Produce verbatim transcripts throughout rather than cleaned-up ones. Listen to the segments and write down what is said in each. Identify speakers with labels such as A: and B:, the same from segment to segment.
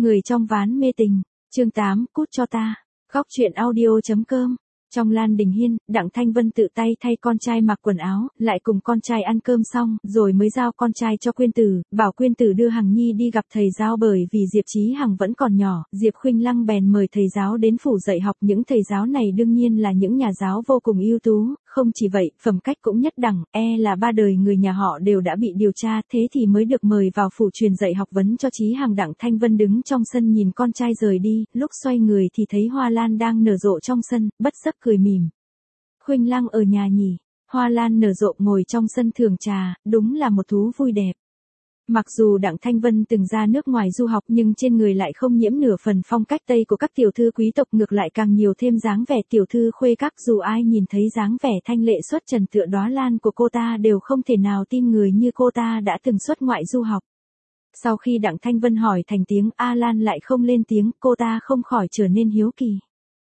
A: Người trong ván mê tình, chương tám, cút cho ta. Góc truyện audio.com. Trong Lan Đình Hiên, Đặng Thanh Vân tự tay thay con trai mặc quần áo, lại cùng con trai ăn cơm xong, rồi mới giao con trai cho Quyên Tử, bảo Quyên Tử đưa Hằng Nhi đi gặp thầy giáo, bởi vì Diệp Chí Hằng vẫn còn nhỏ. Diệp Khuynh Lăng bèn mời thầy giáo đến phủ dạy học. Những thầy giáo này đương nhiên là những nhà giáo vô cùng ưu tú, không chỉ vậy, phẩm cách cũng nhất đẳng, e là ba đời người nhà họ đều đã bị điều tra, thế thì mới được mời vào phủ truyền dạy học vấn cho Chí Hằng. Đặng Thanh Vân đứng trong sân nhìn con trai rời đi, lúc xoay người thì thấy hoa lan đang nở rộ trong sân, bất giác cười mỉm. Khuynh Lăng ở nhà nhỉ? Hoa lan nở rộ ngồi trong sân thưởng trà, đúng là một thú vui đẹp. Mặc dù Đặng Thanh Vân từng ra nước ngoài du học, nhưng trên người lại không nhiễm nửa phần phong cách Tây của các tiểu thư quý tộc, ngược lại càng nhiều thêm dáng vẻ tiểu thư khuê các. Dù ai nhìn thấy dáng vẻ thanh lệ xuất trần tựa đóa lan của cô ta đều không thể nào tin người như cô ta đã từng xuất ngoại du học. Sau khi Đặng Thanh Vân hỏi thành tiếng, A Lan lại không lên tiếng, cô ta không khỏi trở nên hiếu kỳ.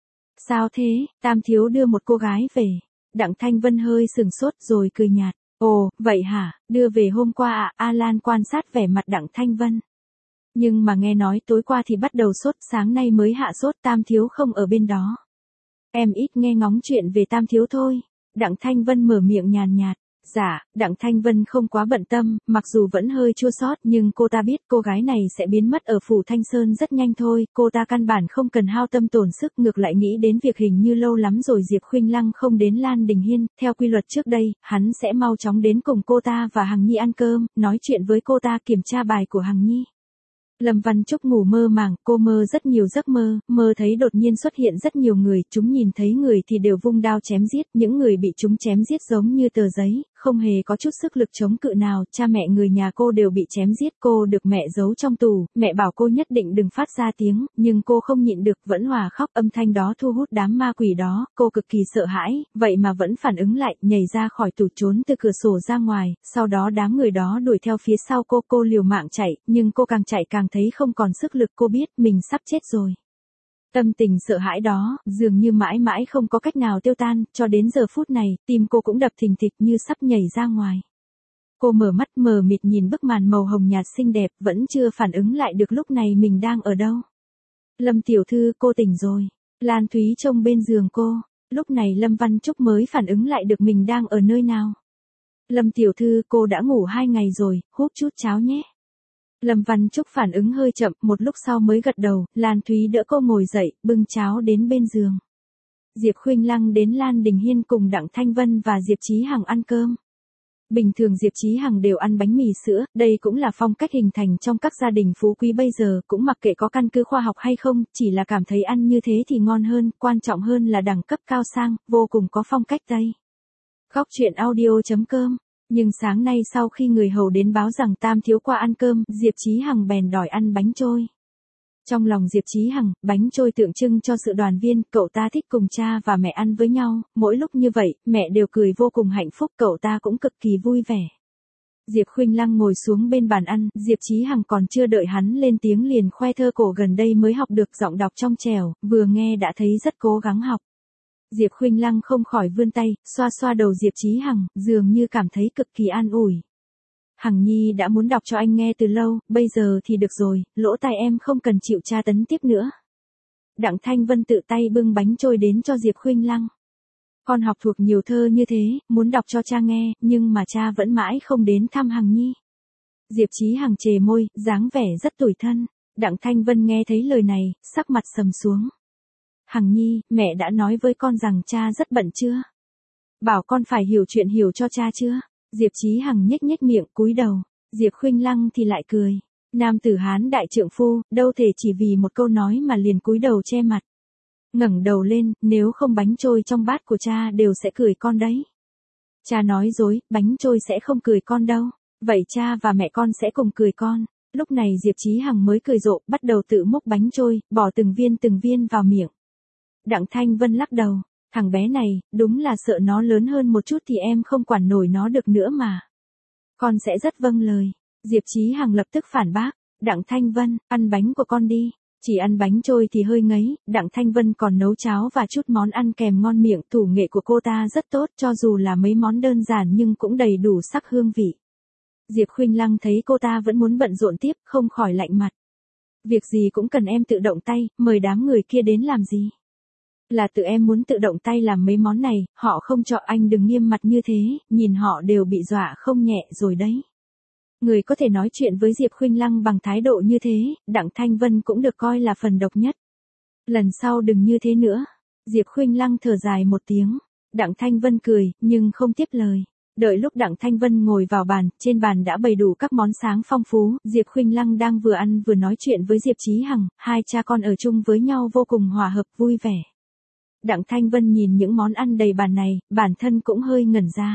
A: Sao thế? Tam thiếu đưa một cô gái về. Đặng Thanh Vân hơi sừng sốt rồi cười nhạt. Ồ, vậy hả, đưa về hôm qua à? A Lan quan sát vẻ mặt Đặng Thanh Vân. Nhưng mà nghe nói tối qua thì bắt đầu sốt, sáng nay mới hạ sốt, Tam thiếu không ở bên đó. Em ít nghe ngóng chuyện về Tam thiếu thôi. Đặng Thanh Vân mở miệng nhàn nhạt. Dạ, Đặng Thanh Vân không quá bận tâm, mặc dù vẫn hơi chua xót nhưng cô ta biết cô gái này sẽ biến mất ở phủ Thanh Sơn rất nhanh thôi, cô ta căn bản không cần hao tâm tổn sức, ngược lại nghĩ đến việc hình như lâu lắm rồi Diệp Khuynh Lăng không đến Lan Đình Hiên, theo quy luật trước đây, hắn sẽ mau chóng đến cùng cô ta và Hằng Nhi ăn cơm, nói chuyện với cô ta, kiểm tra bài của Hằng Nhi. Lâm Văn Trúc ngủ mơ màng, cô mơ rất nhiều giấc mơ, mơ thấy đột nhiên xuất hiện rất nhiều người, chúng nhìn thấy người thì đều vung đao chém giết, những người bị chúng chém giết giống như tờ giấy, không hề có chút sức lực chống cự nào, cha mẹ người nhà cô đều bị chém giết, cô được mẹ giấu trong tù, mẹ bảo cô nhất định đừng phát ra tiếng, nhưng cô không nhịn được, vẫn hòa khóc, âm thanh đó thu hút đám ma quỷ đó, cô cực kỳ sợ hãi, vậy mà vẫn phản ứng lại, nhảy ra khỏi tủ trốn từ cửa sổ ra ngoài, sau đó đám người đó đuổi theo phía sau cô, cô liều mạng chạy, nhưng cô càng chạy càng thấy không còn sức lực, cô biết mình sắp chết rồi. Tâm tình sợ hãi đó, dường như mãi mãi không có cách nào tiêu tan, cho đến giờ phút này, tim cô cũng đập thình thịch như sắp nhảy ra ngoài. Cô mở mắt mờ mịt nhìn bức màn màu hồng nhạt xinh đẹp, vẫn chưa phản ứng lại được lúc này mình đang ở đâu. Lâm tiểu thư, cô tỉnh rồi. Lan Thúy trông bên giường cô, lúc này Lâm Văn Trúc mới phản ứng lại được mình đang ở nơi nào. Lâm tiểu thư, cô đã ngủ hai ngày rồi, húp chút cháo nhé. Lâm Văn Trúc phản ứng hơi chậm, một lúc sau mới gật đầu, Lan Thúy đỡ cô ngồi dậy, bưng cháo đến bên giường. Diệp Khuynh Lăng đến Lan Đình Hiên cùng Đặng Thanh Vân và Diệp Chí Hằng ăn cơm. Bình thường Diệp Chí Hằng đều ăn bánh mì sữa, đây cũng là phong cách hình thành trong các gia đình phú quý bây giờ, cũng mặc kệ có căn cứ khoa học hay không, chỉ là cảm thấy ăn như thế thì ngon hơn, quan trọng hơn là đẳng cấp cao sang, vô cùng có phong cách Tây. Góc truyện audio.com. Nhưng sáng nay sau khi người hầu đến báo rằng Tam thiếu qua ăn cơm, Diệp Chí Hằng bèn đòi ăn bánh trôi. Trong lòng Diệp Chí Hằng, bánh trôi tượng trưng cho sự đoàn viên, cậu ta thích cùng cha và mẹ ăn với nhau, mỗi lúc như vậy, mẹ đều cười vô cùng hạnh phúc, cậu ta cũng cực kỳ vui vẻ. Diệp Khuynh Lăng ngồi xuống bên bàn ăn, Diệp Chí Hằng còn chưa đợi hắn lên tiếng liền khoe thơ cổ gần đây mới học được, giọng đọc trong trẻo, vừa nghe đã thấy rất cố gắng học. Diệp Khuynh Lăng không khỏi vươn tay, xoa xoa đầu Diệp Chí Hằng, dường như cảm thấy cực kỳ an ủi. Hằng Nhi đã muốn đọc cho anh nghe từ lâu, bây giờ thì được rồi, lỗ tai em không cần chịu tra tấn tiếp nữa. Đặng Thanh Vân tự tay bưng bánh trôi đến cho Diệp Khuynh Lăng. Con học thuộc nhiều thơ như thế, muốn đọc cho cha nghe, nhưng mà cha vẫn mãi không đến thăm Hằng Nhi. Diệp Chí Hằng chề môi, dáng vẻ rất tủi thân. Đặng Thanh Vân nghe thấy lời này, sắc mặt sầm xuống. Hằng Nhi, mẹ đã nói với con rằng cha rất bận chưa? Bảo con phải hiểu chuyện hiểu cho cha chưa? Diệp Chí Hằng nhếch nhếch miệng, cúi đầu. Diệp Khuynh Lăng thì lại cười. Nam tử Hán đại trượng phu, đâu thể chỉ vì một câu nói mà liền cúi đầu che mặt. Ngẩng đầu lên, nếu không bánh trôi trong bát của cha đều sẽ cười con đấy. Cha nói dối, bánh trôi sẽ không cười con đâu. Vậy cha và mẹ con sẽ cùng cười con. Lúc này Diệp Chí Hằng mới cười rộ, bắt đầu tự múc bánh trôi, bỏ từng viên từng viên vào miệng. Đặng Thanh Vân lắc đầu, thằng bé này, đúng là sợ nó lớn hơn một chút thì em không quản nổi nó được nữa mà. Con sẽ rất vâng lời. Diệp Chí Hằng lập tức phản bác, Đặng Thanh Vân, ăn bánh của con đi. Chỉ ăn bánh trôi thì hơi ngấy, Đặng Thanh Vân còn nấu cháo và chút món ăn kèm ngon miệng, thủ nghệ của cô ta rất tốt, cho dù là mấy món đơn giản nhưng cũng đầy đủ sắc hương vị. Diệp Khuynh Lăng thấy cô ta vẫn muốn bận rộn tiếp, không khỏi lạnh mặt. Việc gì cũng cần em tự động tay, mời đám người kia đến làm gì? Là tự em muốn tự động tay làm mấy món này, họ không cho anh đừng nghiêm mặt như thế, nhìn họ đều bị dọa không nhẹ rồi đấy. Người có thể nói chuyện với Diệp Khuynh Lăng bằng thái độ như thế, Đặng Thanh Vân cũng được coi là phần độc nhất. Lần sau đừng như thế nữa. Diệp Khuynh Lăng thở dài một tiếng. Đặng Thanh Vân cười, nhưng không tiếp lời. Đợi lúc Đặng Thanh Vân ngồi vào bàn, trên bàn đã bày đủ các món sáng phong phú, Diệp Khuynh Lăng đang vừa ăn vừa nói chuyện với Diệp Chí Hằng, hai cha con ở chung với nhau vô cùng hòa hợp vui vẻ. Đặng Thanh Vân nhìn những món ăn đầy bàn này, bản thân cũng hơi ngẩn ra.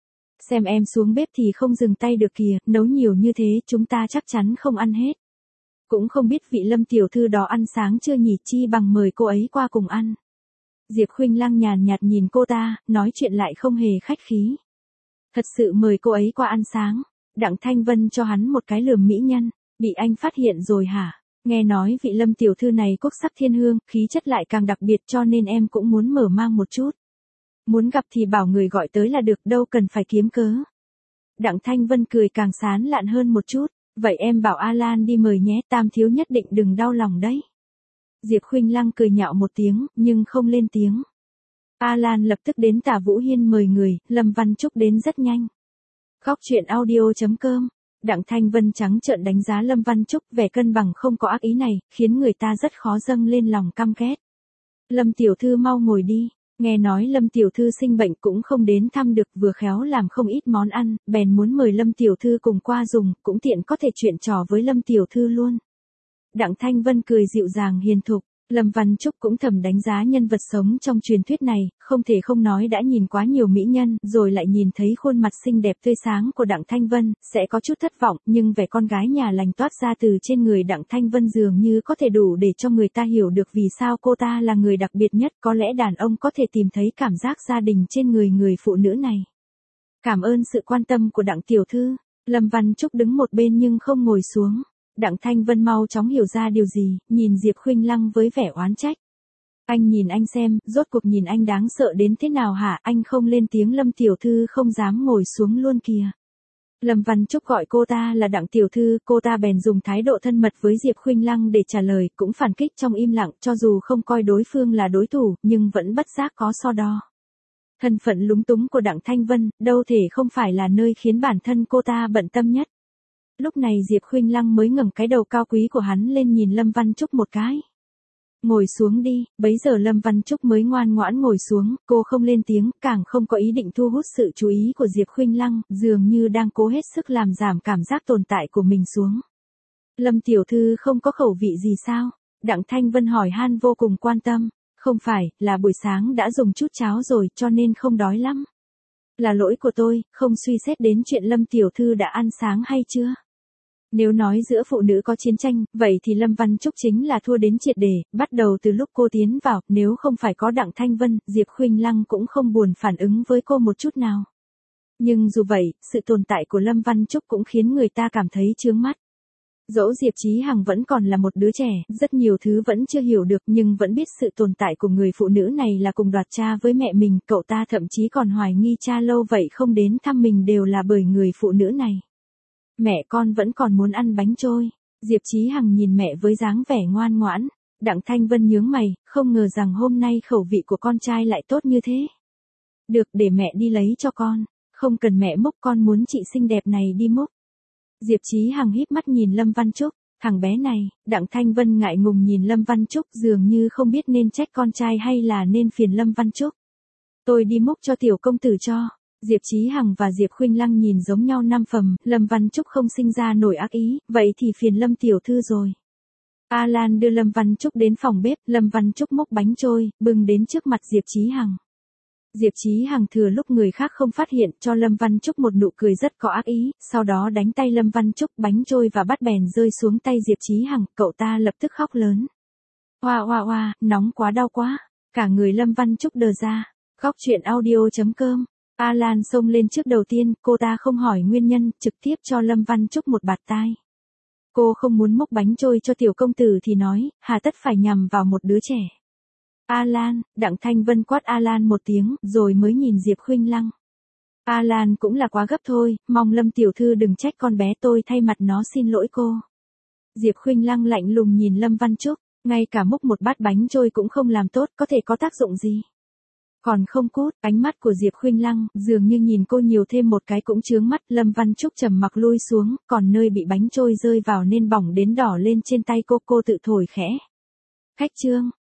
A: Xem em xuống bếp thì không dừng tay được kìa, nấu nhiều như thế chúng ta chắc chắn không ăn hết. Cũng không biết vị Lâm tiểu thư đó ăn sáng chưa nhỉ, chi bằng mời cô ấy qua cùng ăn. Diệp Khuynh Lăng nhàn nhạt nhìn cô ta, nói chuyện lại không hề khách khí. Thật sự mời cô ấy qua ăn sáng. Đặng Thanh Vân cho hắn một cái lườm mỹ nhân. Bị anh phát hiện rồi hả? Nghe nói vị Lâm tiểu thư này quốc sắc thiên hương, khí chất lại càng đặc biệt cho nên em cũng muốn mở mang một chút. Muốn gặp thì bảo người gọi tới là được, đâu cần phải kiếm cớ. Đặng Thanh Vân cười càng sán lạn hơn một chút. Vậy em bảo Alan đi mời nhé, Tam thiếu nhất định đừng đau lòng đấy. Diệp Khuynh Lăng cười nhạo một tiếng, nhưng không lên tiếng. Alan lập tức đến Tả Vũ Hiên mời người, Lâm Văn Trúc đến rất nhanh. Góc truyện audio chấm com. Đặng Thanh Vân trắng trợn đánh giá Lâm Văn Trúc, vẻ cân bằng không có ác ý này, khiến người ta rất khó dâng lên lòng căm ghét. Lâm tiểu thư mau ngồi đi. Nghe nói Lâm tiểu thư sinh bệnh cũng không đến thăm được, vừa khéo làm không ít món ăn, bèn muốn mời Lâm tiểu thư cùng qua dùng, cũng tiện có thể chuyện trò với Lâm tiểu thư luôn. Đặng Thanh Vân cười dịu dàng hiền thục, Lâm Văn Trúc cũng thầm đánh giá nhân vật sống trong truyền thuyết này, không thể không nói đã nhìn quá nhiều mỹ nhân, rồi lại nhìn thấy khuôn mặt xinh đẹp tươi sáng của Đặng Thanh Vân, sẽ có chút thất vọng, nhưng vẻ con gái nhà lành toát ra từ trên người Đặng Thanh Vân dường như có thể đủ để cho người ta hiểu được vì sao cô ta là người đặc biệt nhất, có lẽ đàn ông có thể tìm thấy cảm giác gia đình trên người người phụ nữ này. Cảm ơn sự quan tâm của Đặng tiểu thư. Lâm Văn Trúc đứng một bên nhưng không ngồi xuống. Đặng Thanh Vân mau chóng hiểu ra điều gì, nhìn Diệp Khuynh Lăng với vẻ oán trách. Anh nhìn anh xem, rốt cuộc nhìn anh đáng sợ đến thế nào hả, anh không lên tiếng Lâm tiểu thư không dám ngồi xuống luôn kìa. Lâm Văn Trúc gọi cô ta là Đặng tiểu thư, cô ta bèn dùng thái độ thân mật với Diệp Khuynh Lăng để trả lời, cũng phản kích trong im lặng, cho dù không coi đối phương là đối thủ, nhưng vẫn bất giác có so đo. Thân phận lúng túng của Đặng Thanh Vân, đâu thể không phải là nơi khiến bản thân cô ta bận tâm nhất. Lúc này Diệp Khuynh Lăng mới ngẩng cái đầu cao quý của hắn lên nhìn Lâm Văn Trúc một cái. Ngồi xuống đi, bấy giờ Lâm Văn Trúc mới ngoan ngoãn ngồi xuống, cô không lên tiếng, càng không có ý định thu hút sự chú ý của Diệp Khuynh Lăng, dường như đang cố hết sức làm giảm cảm giác tồn tại của mình xuống. Lâm tiểu thư không có khẩu vị gì sao? Đặng Thanh Vân hỏi han vô cùng quan tâm. Không phải, là buổi sáng đã dùng chút cháo rồi cho nên không đói lắm. Là lỗi của tôi, không suy xét đến chuyện Lâm tiểu thư đã ăn sáng hay chưa. Nếu nói giữa phụ nữ có chiến tranh, vậy thì Lâm Văn Trúc chính là thua đến triệt để, bắt đầu từ lúc cô tiến vào, nếu không phải có Đặng Thanh Vân, Diệp Khuynh Lăng cũng không buồn phản ứng với cô một chút nào. Nhưng dù vậy, sự tồn tại của Lâm Văn Trúc cũng khiến người ta cảm thấy chướng mắt. Dẫu Diệp Chí Hằng vẫn còn là một đứa trẻ, rất nhiều thứ vẫn chưa hiểu được nhưng vẫn biết sự tồn tại của người phụ nữ này là cùng đoạt cha với mẹ mình, cậu ta thậm chí còn hoài nghi cha lâu vậy không đến thăm mình đều là bởi người phụ nữ này. Mẹ con vẫn còn muốn ăn bánh trôi. Diệp Chí Hằng nhìn mẹ với dáng vẻ ngoan ngoãn. Đặng Thanh Vân nhướng mày, không ngờ rằng hôm nay khẩu vị của con trai lại tốt như thế. Được, để mẹ đi lấy cho con. Không cần mẹ múc, con muốn chị xinh đẹp này đi múc. Diệp Chí Hằng híp mắt nhìn Lâm Văn Trúc. Thằng bé này, Đặng Thanh Vân ngại ngùng nhìn Lâm Văn Trúc, dường như không biết nên trách con trai hay là nên phiền Lâm Văn Trúc. Tôi đi múc cho tiểu công tử cho. Diệp Chí Hằng và Diệp Khuynh Lăng nhìn giống nhau năm phần, Lâm Văn Trúc không sinh ra nổi ác ý, vậy thì phiền Lâm tiểu thư rồi. Alan đưa Lâm Văn Trúc đến phòng bếp, Lâm Văn Trúc múc bánh trôi, bưng đến trước mặt Diệp Chí Hằng. Diệp Chí Hằng thừa lúc người khác không phát hiện, cho Lâm Văn Trúc một nụ cười rất có ác ý, sau đó đánh tay Lâm Văn Trúc, bánh trôi và bát bèn rơi xuống tay Diệp Chí Hằng, cậu ta lập tức khóc lớn. Oa oa oa, nóng quá, đau quá. Cả người Lâm Văn Trúc đờ ra. Góc truyện audio chấm com. Alan xông lên trước đầu tiên, cô ta không hỏi nguyên nhân, trực tiếp cho Lâm Văn Trúc một bạt tai. Cô không muốn múc bánh trôi cho tiểu công tử thì nói, hà tất phải nhằm vào một đứa trẻ. Alan, Đặng Thanh Vân quát Alan một tiếng, rồi mới nhìn Diệp Khuynh Lăng. Alan cũng là quá gấp thôi, mong Lâm tiểu thư đừng trách con bé, tôi thay mặt nó xin lỗi cô. Diệp Khuynh Lăng lạnh lùng nhìn Lâm Văn Trúc, ngay cả múc một bát bánh trôi cũng không làm tốt, có thể có tác dụng gì? Còn không cút, ánh mắt của Diệp Khuynh Lăng, dường như nhìn cô nhiều thêm một cái cũng chướng mắt, Lâm Văn Trúc trầm mặc lui xuống, còn nơi bị bánh trôi rơi vào nên bỏng đến đỏ lên trên tay cô, cô tự thổi khẽ. Khách trương,